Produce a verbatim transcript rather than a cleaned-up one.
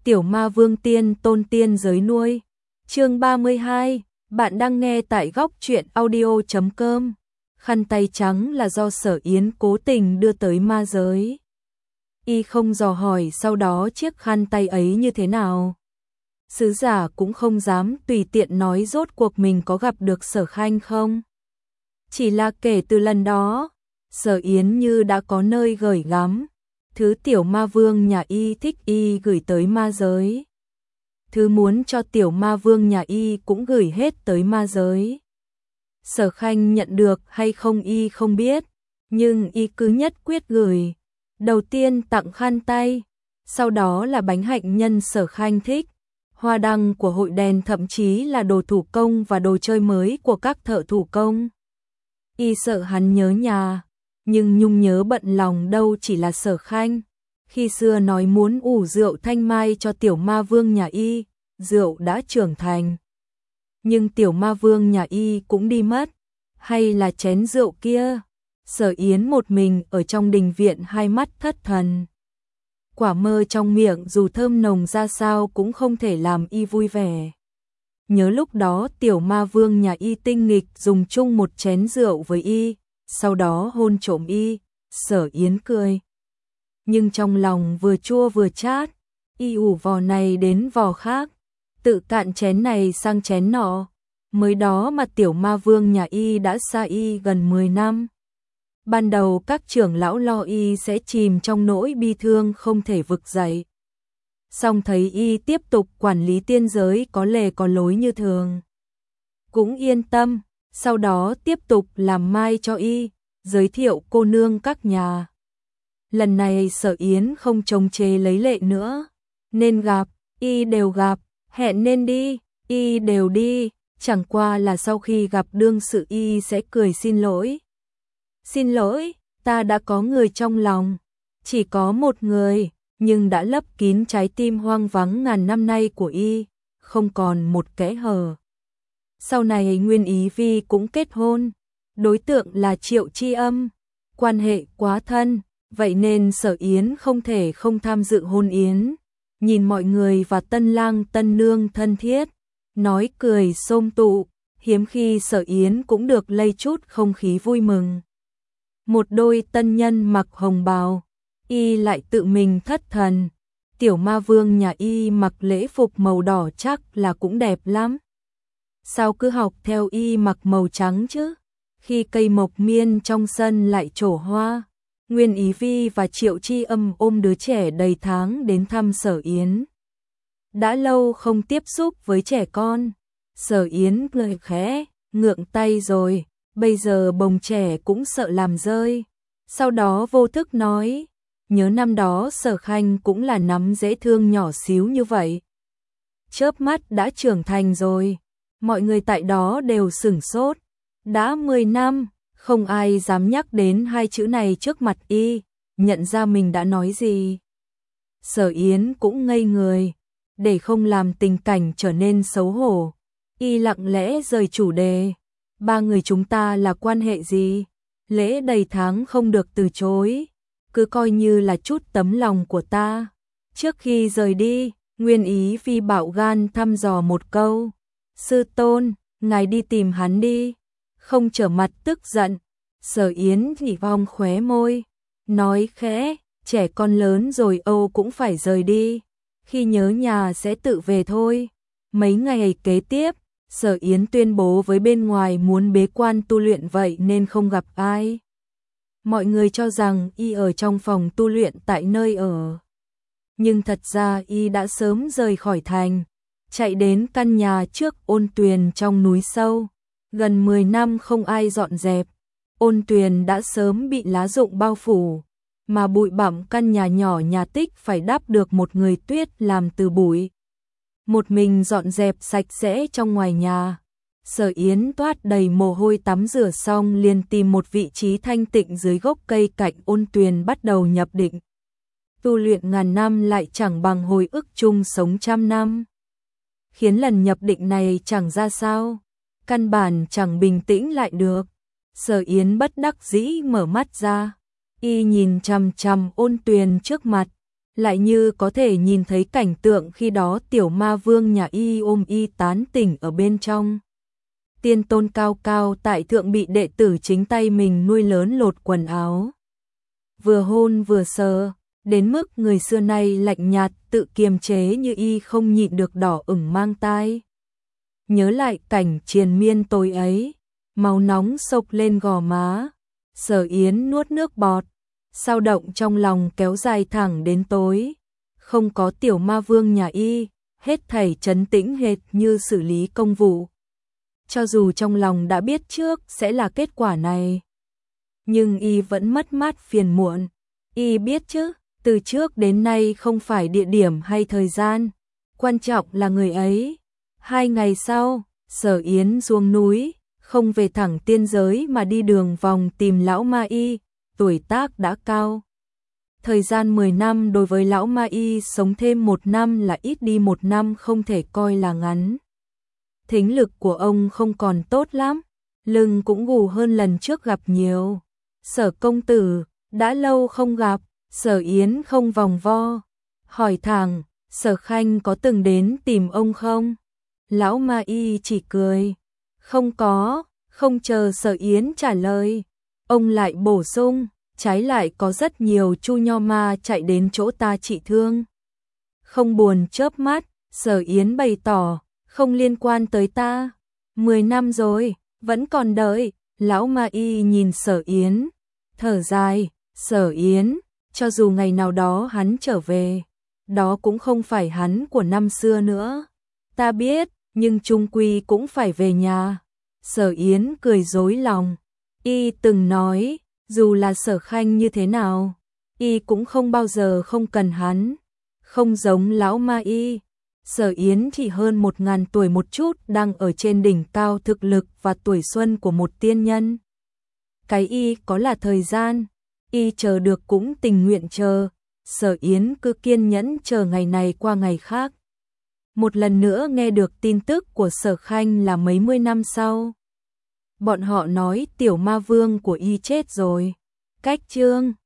Tiểu Ma Vương Tiên Tôn tiên giới nuôi. Chương ba mươi hai, bạn đang nghe tại góc truyện audio chấm com. Khăn tay trắng là do Sở Yến cố tình đưa tới ma giới. Y không dò hỏi sau đó chiếc khăn tay ấy như thế nào. Sứ giả cũng không dám tùy tiện nói rốt cuộc mình có gặp được Sở Khanh không. Chỉ là kể từ lần đó, Sở Yến như đã có nơi gửi gắm. Thứ Tiểu Ma Vương nhà Y thích Y gửi tới ma giới. Thứ muốn cho Tiểu Ma Vương nhà Y cũng gửi hết tới ma giới. Sở Khanh nhận được hay không Y không biết, nhưng Y cứ nhất quyết gửi. Đầu tiên tặng khăn tay, sau đó là bánh hạnh nhân Sở Khanh thích, hoa đăng của hội đèn, thậm chí là đồ thủ công và đồ chơi mới của các thợ thủ công. Y sợ hắn nhớ nhà, nhưng nhung nhớ bận lòng đâu chỉ là Sở Khanh. Khi xưa nói muốn ủ rượu thanh mai cho Tiểu Ma Vương nhà Y, rượu đã trưởng thành. Nhưng Tiểu Ma Vương nhà Y cũng đi mất, hay là chén rượu kia. Sở Yến một mình ở trong đình viện, hai mắt thất thần. Quả mơ trong miệng dù thơm nồng ra sao cũng không thể làm Y vui vẻ. Nhớ lúc đó Tiểu Ma Vương nhà Y tinh nghịch dùng chung một chén rượu với Y, sau đó hôn trộm Y. Sở Yến cười, nhưng trong lòng vừa chua vừa chát. Y ủ vò này đến vò khác, tự cạn chén này sang chén nọ. Mới đó mà Tiểu Ma Vương nhà Y đã xa Y gần mười năm. Ban đầu các trưởng lão lo Y sẽ chìm trong nỗi bi thương không thể vực dậy. Song thấy Y tiếp tục quản lý tiên giới có lề có lối như thường, cũng yên tâm. Sau đó tiếp tục làm mai cho Y, giới thiệu cô nương các nhà. Lần này Sở Yến không trông chê lấy lệ nữa, nên gặp Y đều gặp, hẹn nên đi Y đều đi. Chẳng qua là sau khi gặp đương sự Y sẽ cười xin lỗi. Xin lỗi, ta đã có người trong lòng, chỉ có một người, nhưng đã lấp kín trái tim hoang vắng ngàn năm nay của Y, không còn một kẽ hở. Sau này Nguyên Ý Vi cũng kết hôn, đối tượng là Triệu Chi Âm, quan hệ quá thân, vậy nên Sở Yến không thể không tham dự hôn yến. Nhìn mọi người và tân lang tân nương thân thiết, nói cười xôm tụ, hiếm khi Sở Yến cũng được lây chút không khí vui mừng. Một đôi tân nhân mặc hồng bào, Y lại tự mình thất thần. Tiểu Ma Vương nhà Y mặc lễ phục màu đỏ chắc là cũng đẹp lắm. Sao cứ học theo Y mặc màu trắng chứ? Khi cây mộc miên trong sân lại trổ hoa, Nguyên Ý Vi và Triệu Chi Âm ôm đứa trẻ đầy tháng đến thăm Sở Yến. Đã lâu không tiếp xúc với trẻ con, Sở Yến cười khẽ, ngượng tay rồi, bây giờ bồng trẻ cũng sợ làm rơi. Sau đó vô thức nói, nhớ năm đó Sở Khanh cũng là nắm dễ thương nhỏ xíu như vậy. Chớp mắt đã trưởng thành rồi. Mọi người tại đó đều sửng sốt. Đã mười năm, không ai dám nhắc đến hai chữ này trước mặt Y, nhận ra mình đã nói gì. Sở Yến cũng ngây người, để không làm tình cảnh trở nên xấu hổ. Y lặng lẽ rời chủ đề. Ba người chúng ta là quan hệ gì? Lễ đầy tháng không được từ chối, cứ coi như là chút tấm lòng của ta. Trước khi rời đi, Nguyên Ý Vi bạo gan thăm dò một câu. Sư tôn, ngài đi tìm hắn đi. Không trở mặt tức giận. Sở Yến thì vòng khóe môi, nói khẽ, trẻ con lớn rồi Âu cũng phải rời đi. Khi nhớ nhà sẽ tự về thôi. Mấy ngày kế tiếp, Sở Yến tuyên bố với bên ngoài muốn bế quan tu luyện, vậy nên không gặp ai. Mọi người cho rằng Y ở trong phòng tu luyện tại nơi ở. Nhưng thật ra Y đã sớm rời khỏi thành, chạy đến căn nhà trước Ôn Tuyền trong núi sâu. Gần mười năm không ai dọn dẹp, Ôn Tuyền đã sớm bị lá rụng bao phủ, mà bụi bặm căn nhà nhỏ nhà Tích phải đắp được một người tuyết làm từ bụi. Một mình dọn dẹp sạch sẽ trong ngoài nhà. Sở Yến toát đầy mồ hôi, tắm rửa xong liền tìm một vị trí thanh tịnh dưới gốc cây cạnh Ôn Tuyền bắt đầu nhập định. Tu luyện ngàn năm lại chẳng bằng hồi ức chung sống trăm năm. Khiến lần nhập định này chẳng ra sao, căn bản chẳng bình tĩnh lại được. Sở Yến bất đắc dĩ mở mắt ra, Y nhìn chằm chằm Ôn Tuyền trước mặt, lại như có thể nhìn thấy cảnh tượng khi đó tiểu ma vương nhà y ôm y tán tỉnh ở bên trong. Tiên tôn cao cao tại thượng bị đệ tử chính tay mình nuôi lớn lột quần áo. Vừa hôn vừa sờ, đến mức người xưa nay lạnh nhạt tự kiềm chế như y không nhịn được đỏ ửng mang tai. Nhớ lại cảnh triền miên tối ấy, máu nóng sộc lên gò má, Sở Yến nuốt nước bọt, sao động trong lòng kéo dài thẳng đến tối. Không có tiểu ma vương nhà y, hết thảy trấn tĩnh hệt như xử lý công vụ. Cho dù trong lòng đã biết trước sẽ là kết quả này, nhưng y vẫn mất mát phiền muộn. Y biết chứ, từ trước đến nay không phải địa điểm hay thời gian, quan trọng là người ấy. Hai ngày sau, Sở Yến xuống núi, không về thẳng tiên giới mà đi đường vòng tìm lão ma y, tuổi tác đã cao. Thời gian mười năm đối với lão ma y sống thêm một năm là ít đi một năm không thể coi là ngắn. Thính lực của ông không còn tốt lắm, lưng cũng gù hơn lần trước gặp nhiều. Sở công tử, đã lâu không gặp. Sở Yến không vòng vo, hỏi thẳng, Sở Khanh có từng đến tìm ông không? Lão ma y chỉ cười, không có. Không chờ Sở Yến trả lời, ông lại bổ sung, trái lại có rất nhiều chu nho ma chạy đến chỗ ta trị thương. Không buồn chớp mắt, Sở Yến bày tỏ, không liên quan tới ta. Mười năm rồi, vẫn còn đợi. Lão ma y nhìn Sở Yến, thở dài, Sở Yến, cho dù ngày nào đó hắn trở về, đó cũng không phải hắn của năm xưa nữa. Ta biết, nhưng chung quy cũng phải về nhà. Sở Yến cười dối lòng, y từng nói, dù là Sở Khanh như thế nào, y cũng không bao giờ không cần hắn. Không giống lão ma y, Sở Yến chỉ hơn một ngàn tuổi một chút, đang ở trên đỉnh cao thực lực và tuổi xuân của một tiên nhân. Cái y có là thời gian, y chờ được cũng tình nguyện chờ. Sở Yến cứ kiên nhẫn chờ ngày này qua ngày khác. Một lần nữa nghe được tin tức của Sở Khanh là mấy mươi năm sau. Bọn họ nói tiểu ma vương của y chết rồi. Cách chương